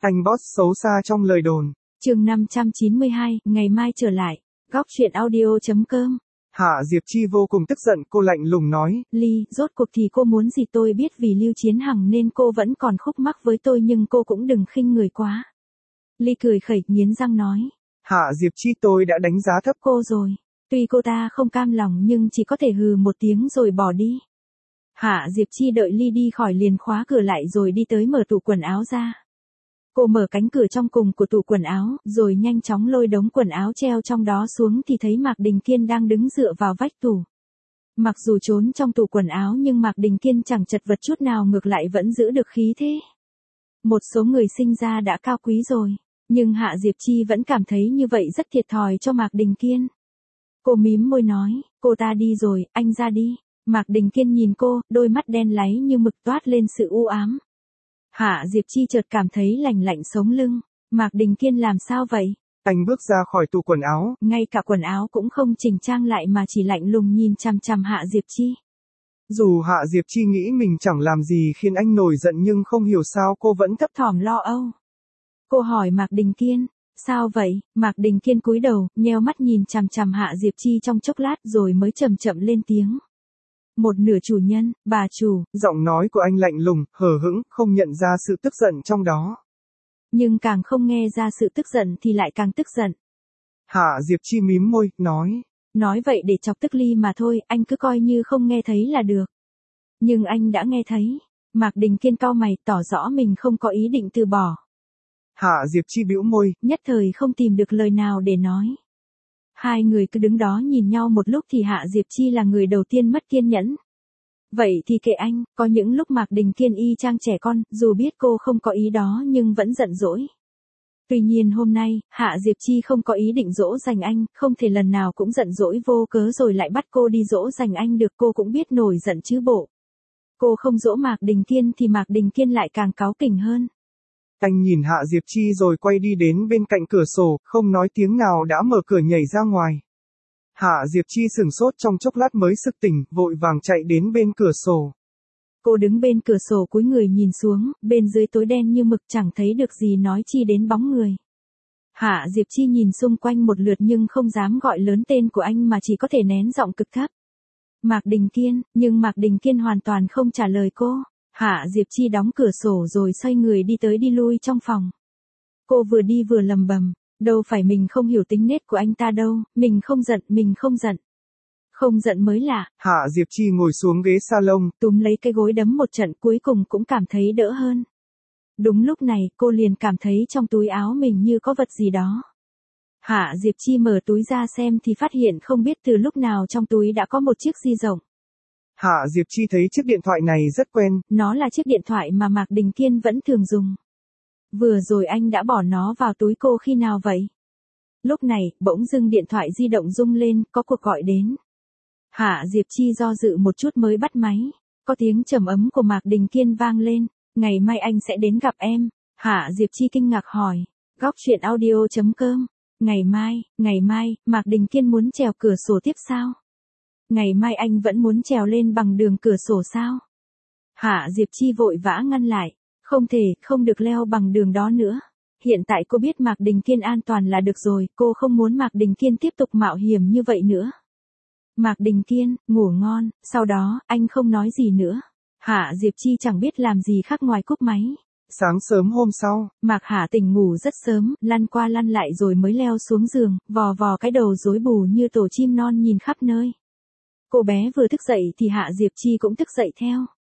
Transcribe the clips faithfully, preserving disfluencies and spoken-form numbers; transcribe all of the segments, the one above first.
Anh boss xấu xa trong lời đồn. Chương năm trăm chín mươi hai, ngày mai trở lại. Góc truyện audio chấm com. Hạ Diệp Chi vô cùng tức giận, cô lạnh lùng nói. Ly, rốt cuộc thì cô muốn gì tôi biết, vì Lưu Chiến Hằng nên cô vẫn còn khúc mắc với tôi, nhưng cô cũng đừng khinh người quá. Ly cười khẩy, nghiến răng nói. Hạ Diệp Chi, tôi đã đánh giá thấp cô rồi. Tuy cô ta không cam lòng nhưng chỉ có thể hừ một tiếng rồi bỏ đi. Hạ Diệp Chi đợi Ly đi khỏi liền khóa cửa lại rồi đi tới mở tủ quần áo ra. Cô mở cánh cửa trong cùng của tủ quần áo, rồi nhanh chóng lôi đống quần áo treo trong đó xuống thì thấy Mạc Đình Kiên đang đứng dựa vào vách tủ. Mặc dù trốn trong tủ quần áo nhưng Mạc Đình Kiên chẳng chật vật chút nào, ngược lại vẫn giữ được khí thế. Một số người sinh ra đã cao quý rồi, nhưng Hạ Diệp Chi vẫn cảm thấy như vậy rất thiệt thòi cho Mạc Đình Kiên. Cô mím môi nói, cô ta đi rồi, anh ra đi. Mạc Đình Kiên nhìn cô, đôi mắt đen láy như mực toát lên sự u ám. Hạ Diệp Chi chợt cảm thấy lạnh lạnh sống lưng. Mạc Đình Kiên làm sao vậy? Anh bước ra khỏi tủ quần áo. Ngay cả quần áo cũng không chỉnh trang lại mà chỉ lạnh lùng nhìn chằm chằm Hạ Diệp Chi. Dù Hạ Diệp Chi nghĩ mình chẳng làm gì khiến anh nổi giận, nhưng không hiểu sao cô vẫn thấp thỏm lo âu. Cô hỏi Mạc Đình Kiên, sao vậy? Mạc Đình Kiên cúi đầu, nheo mắt nhìn chằm chằm Hạ Diệp Chi trong chốc lát rồi mới chậm chậm lên tiếng. Một nửa chủ nhân, bà chủ. Giọng nói của anh lạnh lùng, hờ hững, không nhận ra sự tức giận trong đó. Nhưng càng không nghe ra sự tức giận thì lại càng tức giận. Hạ Diệp Chi mím môi, nói. Nói vậy để chọc tức Ly mà thôi, anh cứ coi như không nghe thấy là được. Nhưng anh đã nghe thấy. Mạc Đình Kiên cau mày, tỏ rõ mình không có ý định từ bỏ. Hạ Diệp Chi bĩu môi, nhất thời không tìm được lời nào để nói. Hai người cứ đứng đó nhìn nhau một lúc thì Hạ Diệp Chi là người đầu tiên mất kiên nhẫn. Vậy thì kệ anh, có những lúc Mạc Đình Kiên y chang trẻ con, dù biết cô không có ý đó nhưng vẫn giận dỗi. Tuy nhiên hôm nay, Hạ Diệp Chi không có ý định dỗ dành anh, không thể lần nào cũng giận dỗi vô cớ rồi lại bắt cô đi dỗ dành anh được, cô cũng biết nổi giận chứ bộ. Cô không dỗ Mạc Đình Kiên thì Mạc Đình Kiên lại càng cáu kỉnh hơn. Anh nhìn Hạ Diệp Chi rồi quay đi đến bên cạnh cửa sổ, không nói tiếng nào đã mở cửa nhảy ra ngoài. Hạ Diệp Chi sửng sốt trong chốc lát mới sực tỉnh, vội vàng chạy đến bên cửa sổ. Cô đứng bên cửa sổ cúi người nhìn xuống, bên dưới tối đen như mực chẳng thấy được gì nói chi đến bóng người. Hạ Diệp Chi nhìn xung quanh một lượt nhưng không dám gọi lớn tên của anh mà chỉ có thể nén giọng cực thấp. Mạc Đình Kiên, nhưng Mạc Đình Kiên hoàn toàn không trả lời cô. Hạ Diệp Chi đóng cửa sổ rồi xoay người đi tới đi lui trong phòng. Cô vừa đi vừa lầm bầm, đâu phải mình không hiểu tính nết của anh ta đâu, mình không giận, mình không giận. Không giận mới lạ. Hạ Diệp Chi ngồi xuống ghế salon, túm lấy cái gối đấm một trận, cuối cùng cũng cảm thấy đỡ hơn. Đúng lúc này, cô liền cảm thấy trong túi áo mình như có vật gì đó. Hạ Diệp Chi mở túi ra xem thì phát hiện không biết từ lúc nào trong túi đã có một chiếc di động. Hạ Diệp Chi thấy chiếc điện thoại này rất quen. Nó là chiếc điện thoại mà Mạc Đình Kiên vẫn thường dùng. Vừa rồi anh đã bỏ nó vào túi cô khi nào vậy? Lúc này, bỗng dưng điện thoại di động rung lên, có cuộc gọi đến. Hạ Diệp Chi do dự một chút mới bắt máy. Có tiếng trầm ấm của Mạc Đình Kiên vang lên. Ngày mai anh sẽ đến gặp em. Hạ Diệp Chi kinh ngạc hỏi. Góc truyện audio chấm com. Ngày mai, ngày mai, Mạc Đình Kiên muốn trèo cửa sổ tiếp sao? Ngày mai anh vẫn muốn trèo lên bằng đường cửa sổ sao? Hạ Diệp Chi vội vã ngăn lại. Không thể, không được leo bằng đường đó nữa. Hiện tại cô biết Mạc Đình Kiên an toàn là được rồi, cô không muốn Mạc Đình Kiên tiếp tục mạo hiểm như vậy nữa. Mạc Đình Kiên, ngủ ngon, sau đó, anh không nói gì nữa. Hạ Diệp Chi chẳng biết làm gì khác ngoài cúp máy. Sáng sớm hôm sau, Mạc Hạ tỉnh ngủ rất sớm, lăn qua lăn lại rồi mới leo xuống giường, vò vò cái đầu rối bù như tổ chim non nhìn khắp nơi. Cô bé vừa thức dậy thì Hạ Diệp Chi cũng thức dậy theo.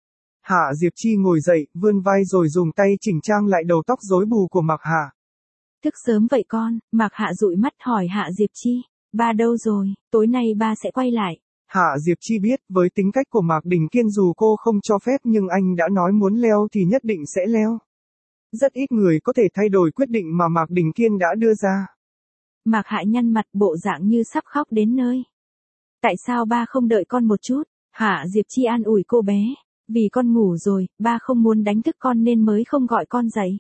Hạ Diệp Chi ngồi dậy, vươn vai rồi dùng tay chỉnh trang lại đầu tóc rối bù của Mạc Hạ. Thức sớm vậy con? Mạc Hạ dụi mắt hỏi Hạ Diệp Chi. Ba đâu rồi? Tối nay ba sẽ quay lại. Hạ Diệp Chi biết, với tính cách của Mạc Đình Kiên dù cô không cho phép nhưng anh đã nói muốn leo thì nhất định sẽ leo. Rất ít người có thể thay đổi quyết định mà Mạc Đình Kiên đã đưa ra. Mạc Hạ nhăn mặt bộ dạng như sắp khóc đến nơi. Tại sao ba không đợi con một chút? Hạ Diệp Chi an ủi cô bé. Vì con ngủ rồi, ba không muốn đánh thức con nên mới không gọi con dậy.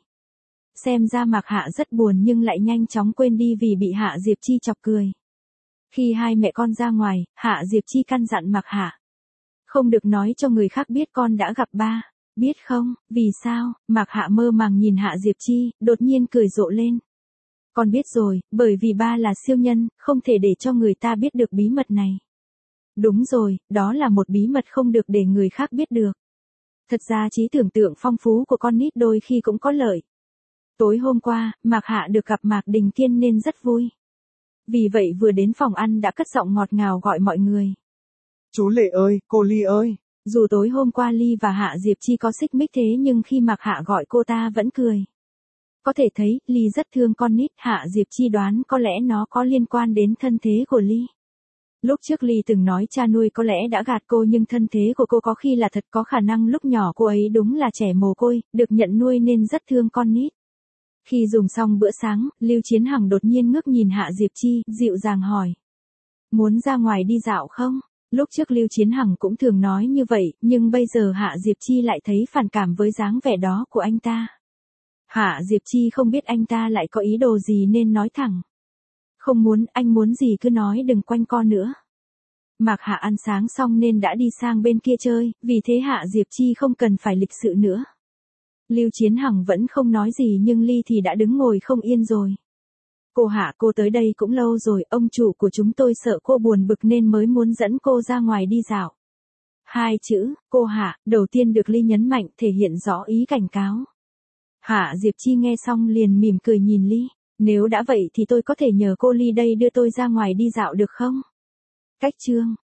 Xem ra Mạc Hạ rất buồn nhưng lại nhanh chóng quên đi vì bị Hạ Diệp Chi chọc cười. Khi hai mẹ con ra ngoài, Hạ Diệp Chi căn dặn Mạc Hạ. Không được nói cho người khác biết con đã gặp ba. Biết không, vì sao? Mạc Hạ mơ màng nhìn Hạ Diệp Chi, đột nhiên cười rộ lên. Con biết rồi, bởi vì ba là siêu nhân, không thể để cho người ta biết được bí mật này. Đúng rồi, đó là một bí mật không được để người khác biết được. Thật ra trí tưởng tượng phong phú của con nít đôi khi cũng có lợi. Tối hôm qua, Mạc Hạ được gặp Mạc Đình Kiên nên rất vui. Vì vậy vừa đến phòng ăn đã cất giọng ngọt ngào gọi mọi người. Chú Lệ ơi, cô Ly ơi. Dù tối hôm qua Ly và Hạ Diệp Chi có xích mích thế nhưng khi Mạc Hạ gọi cô ta vẫn cười. Có thể thấy, Ly rất thương con nít, Hạ Diệp Chi đoán có lẽ nó có liên quan đến thân thế của Ly. Lúc trước Ly từng nói cha nuôi có lẽ đã gạt cô nhưng thân thế của cô có khi là thật, có khả năng lúc nhỏ cô ấy đúng là trẻ mồ côi, được nhận nuôi nên rất thương con nít. Khi dùng xong bữa sáng, Lưu Chiến Hằng đột nhiên ngước nhìn Hạ Diệp Chi, dịu dàng hỏi. Muốn ra ngoài đi dạo không? Lúc trước Lưu Chiến Hằng cũng thường nói như vậy, nhưng bây giờ Hạ Diệp Chi lại thấy phản cảm với dáng vẻ đó của anh ta. Hạ Diệp Chi không biết anh ta lại có ý đồ gì nên nói thẳng. Không muốn, anh muốn gì cứ nói, đừng quanh co nữa. Mạc Hạ ăn sáng xong nên đã đi sang bên kia chơi, vì thế Hạ Diệp Chi không cần phải lịch sự nữa. Lưu Chiến Hằng vẫn không nói gì nhưng Ly thì đã đứng ngồi không yên rồi. Cô Hạ, cô tới đây cũng lâu rồi, ông chủ của chúng tôi sợ cô buồn bực nên mới muốn dẫn cô ra ngoài đi dạo. Hai chữ, cô Hạ, đầu tiên được Ly nhấn mạnh thể hiện rõ ý cảnh cáo. Hạ Diệp Chi nghe xong liền mỉm cười nhìn Ly. Nếu đã vậy thì tôi có thể nhờ cô Ly đây đưa tôi ra ngoài đi dạo được không? Cách chương